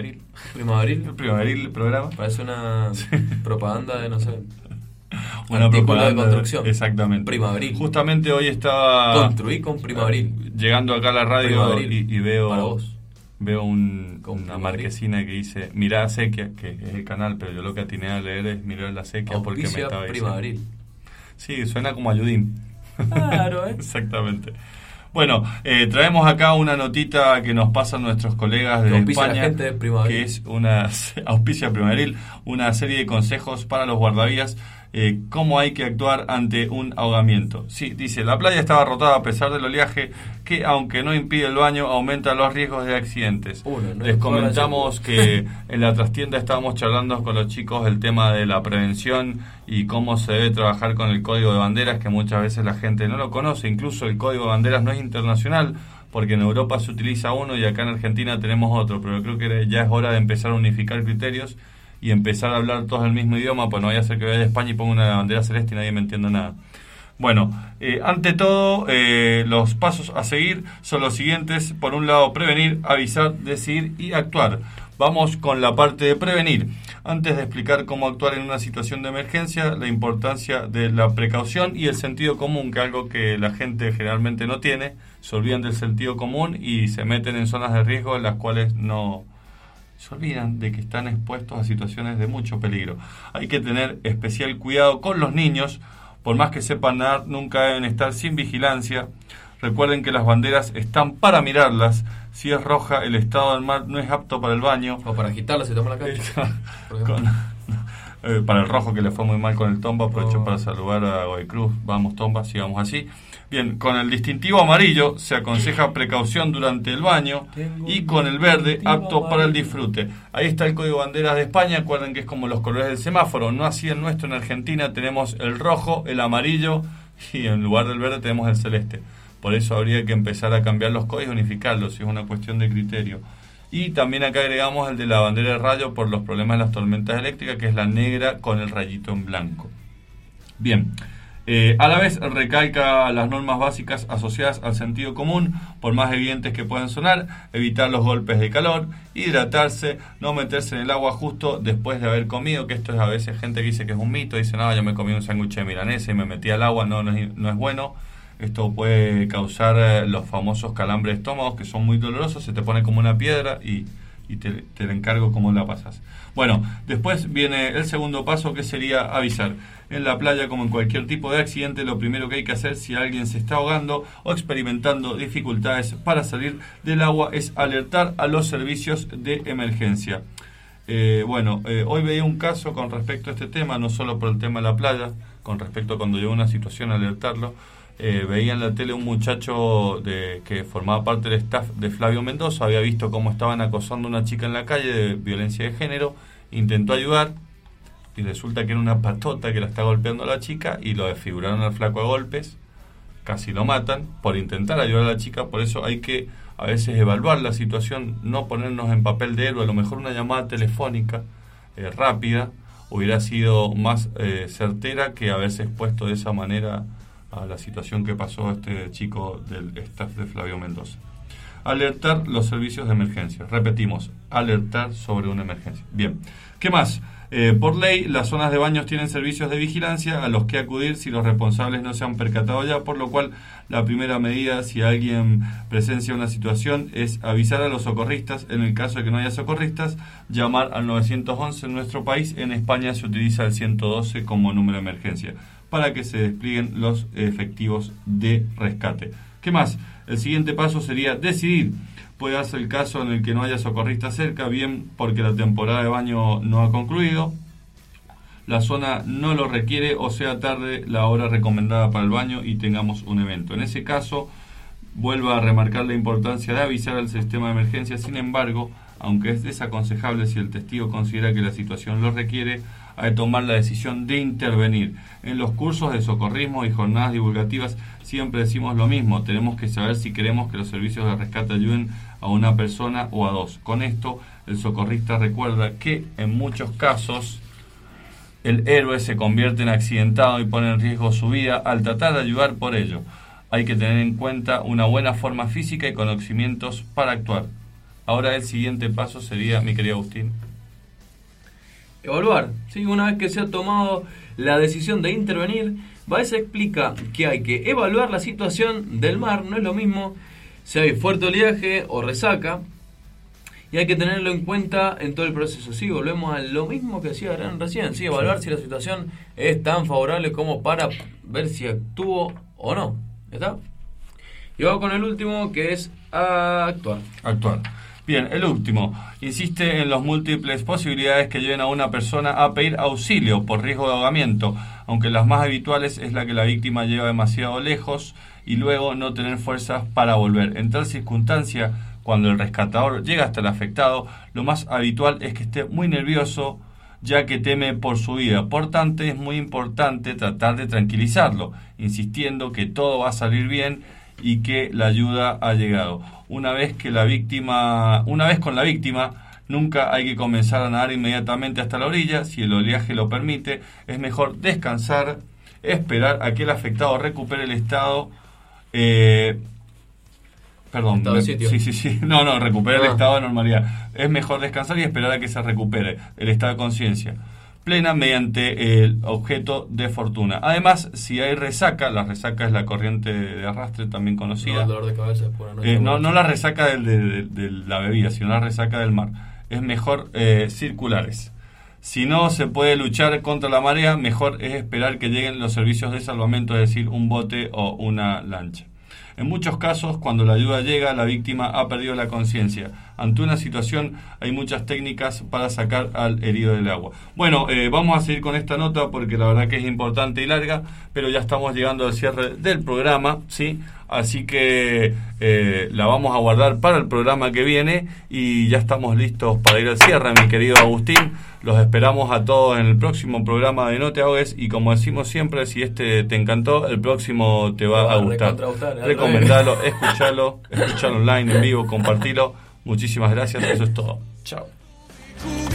[SPEAKER 2] programa.
[SPEAKER 3] Parece una propaganda de, no sé,
[SPEAKER 2] una
[SPEAKER 3] artículo
[SPEAKER 2] propaganda
[SPEAKER 3] de construcción.
[SPEAKER 2] Exactamente.
[SPEAKER 3] Primaveril.
[SPEAKER 2] Justamente hoy estaba
[SPEAKER 3] Construí con primaveril.
[SPEAKER 2] llegando acá a la radio y veo
[SPEAKER 3] para vos.
[SPEAKER 2] Veo una marquesina que dice Mirá Acequia, que es el canal, pero yo lo que atiné a leer es Mirá la Acequia porque me estaba diciendo.
[SPEAKER 3] Primaveril.
[SPEAKER 2] Sí, suena como ayudín.
[SPEAKER 3] Claro,
[SPEAKER 2] Exactamente. Bueno, traemos acá una notita que nos pasan nuestros colegas de España,
[SPEAKER 3] la gente de Primaveril.
[SPEAKER 2] que es una auspicia Primaveril, una serie de consejos para los guardavías, cómo hay que actuar ante un ahogamiento. Sí, dice, la playa está abarrotada a pesar del oleaje que, aunque no impide el baño, aumenta los riesgos de accidentes. Les comentamos que en la trastienda estábamos charlando con los chicos el tema de la prevención y cómo se debe trabajar con el código de banderas, que muchas veces la gente no lo conoce. Incluso el código de banderas no es internacional, porque en Europa se utiliza uno y acá en Argentina tenemos otro, pero creo que ya es hora de empezar a unificar criterios y empezar a hablar todos el mismo idioma, pues no vaya a ser que vaya a España y ponga una bandera celeste y nadie me entienda nada. Bueno, ante todo, los pasos a seguir son los siguientes. Por un lado, prevenir, avisar, decidir y actuar. Vamos con la parte de prevenir. Antes de explicar cómo actuar en una situación de emergencia, la importancia de la precaución y el sentido común, que es algo que la gente generalmente no tiene. Se olvidan del sentido común y se meten en zonas de riesgo en las cuales no se olvidan de que están expuestos a situaciones de mucho peligro. Hay que tener especial cuidado con los niños. Por más que sepan nadar, nunca deben estar sin vigilancia. Recuerden que las banderas están para mirarlas. Si es roja, el estado del mar no es apto para el baño.
[SPEAKER 3] O para agitarla si toma la cancha.
[SPEAKER 2] Para el rojo, que le fue muy mal con el Tomba, aprovecho para saludar a Guaycruz. Vamos Tomba, sigamos así. Bien, con el distintivo amarillo se aconseja precaución durante el baño y con el verde apto para el disfrute. Ahí está el código de banderas de España. Acuerden que es como los colores del semáforo, no así el nuestro. En Argentina tenemos el rojo, el amarillo y en lugar del verde tenemos el celeste. Por eso habría que empezar a cambiar los códigos, unificarlos, si es una cuestión de criterio. Y también acá agregamos el de la bandera de rayo por los problemas de las tormentas eléctricas, que es la negra con el rayito en blanco. Bien, a la vez recalca las normas básicas asociadas al sentido común, por más evidentes que puedan sonar: evitar los golpes de calor, hidratarse, no meterse en el agua justo después de haber comido, que esto es a veces gente que dice que es un mito, dice, no, yo me comí un sándwich de milanesa y me metí al agua, no es bueno. Esto puede causar los famosos calambres de estómago, que son muy dolorosos, se te pone como una piedra y te encargo cómo la pasas. Bueno, después viene el segundo paso, que sería avisar. En la playa, como en cualquier tipo de accidente, lo primero que hay que hacer si alguien se está ahogando o experimentando dificultades para salir del agua es alertar a los servicios de emergencia. Hoy veía un caso con respecto a este tema, no solo por el tema de la playa, con respecto a cuando llegó una situación, alertarlo. Veía en la tele un muchacho que formaba parte del staff de Flavio Mendoza, había visto cómo estaban acosando a una chica en la calle de violencia de género, intentó ayudar y resulta que era una patota que la está golpeando a la chica y lo desfiguraron al flaco a golpes, casi lo matan por intentar ayudar a la chica. Por eso hay que a veces evaluar la situación, no ponernos en papel de héroe. A lo mejor una llamada telefónica rápida hubiera sido más certera que haberse expuesto de esa manera a la situación que pasó a este chico del staff de Flavio Mendoza. Alertar los servicios de emergencia. Repetimos, alertar sobre una emergencia. Bien, ¿qué más? Por ley, las zonas de baños tienen servicios de vigilancia a los que acudir si los responsables no se han percatado ya, por lo cual la primera medida, si alguien presencia una situación, es avisar a los socorristas. En el caso de que no haya socorristas, llamar al 911 en nuestro país. En España se utiliza el 112 como número de emergencia, para que se desplieguen los efectivos de rescate. ¿Qué más? El siguiente paso sería decidir. Puede darse el caso en el que no haya socorristas cerca, bien porque la temporada de baño no ha concluido, la zona no lo requiere o sea tarde la hora recomendada para el baño y tengamos un evento. En ese caso, vuelvo a remarcar la importancia de avisar al sistema de emergencia. Sin embargo, aunque es desaconsejable si el testigo considera que la situación lo requiere, hay que tomar la decisión de intervenir. En los cursos de socorrismo y jornadas divulgativas siempre decimos lo mismo, tenemos que saber si queremos que los servicios de rescate ayuden a una persona o a dos. Con esto, el socorrista recuerda que en muchos casos el héroe se convierte en accidentado y pone en riesgo su vida al tratar de ayudar por ello. Hay que tener en cuenta una buena forma física y conocimientos para actuar. Ahora el siguiente paso sería, mi querido Agustín.
[SPEAKER 3] Evaluar, ¿sí? Una vez que se ha tomado la decisión de intervenir, Baeza explica que hay que evaluar la situación del mar, no es lo mismo si hay fuerte oleaje o resaca, y hay que tenerlo en cuenta en todo el proceso. Sí, volvemos a lo mismo que hacía Adrián recién, sí, evaluar si la situación es tan favorable como para ver si actúo o no. ¿Está? Y vamos con el último, que es actuar.
[SPEAKER 2] Actuar. Bien, el último. Insiste en las múltiples posibilidades que lleven a una persona a pedir auxilio por riesgo de ahogamiento, aunque las más habituales es la que la víctima lleva demasiado lejos y luego no tener fuerzas para volver. En tal circunstancia, cuando el rescatador llega hasta el afectado, lo más habitual es que esté muy nervioso, ya que teme por su vida. Por tanto, es muy importante tratar de tranquilizarlo, insistiendo que todo va a salir bien y que la ayuda ha llegado. Una vez con la víctima, nunca hay que comenzar a nadar inmediatamente hasta la orilla. Si el oleaje lo permite, es mejor descansar, esperar a que el afectado recupere el estado. Recupere el estado de normalidad. Es mejor descansar y esperar a que se recupere el estado de conciencia plena mediante el objeto de fortuna. Además, si hay resaca, la resaca es la corriente de arrastre también conocida. No, el dolor de cabeza por la noche. No la resaca de la bebida, sino la resaca del mar. Es mejor circulares. Si no se puede luchar contra la marea, mejor es esperar que lleguen los servicios de salvamento, es decir, un bote o una lancha. En muchos casos, cuando la ayuda llega, la víctima ha perdido la conciencia. Ante una situación, hay muchas técnicas para sacar al herido del agua. Bueno, vamos a seguir con esta nota porque la verdad que es importante y larga, pero ya estamos llegando al cierre del programa, ¿sí? Así que la vamos a guardar para el programa que viene y ya estamos listos para ir al cierre, mi querido Agustín. Los esperamos a todos en el próximo programa de No Te Ahogues y como decimos siempre, si este te encantó, el próximo te va a gustar. Recomendalo, escuchalo online, en vivo, compartilo. Muchísimas gracias, eso es todo. Chao.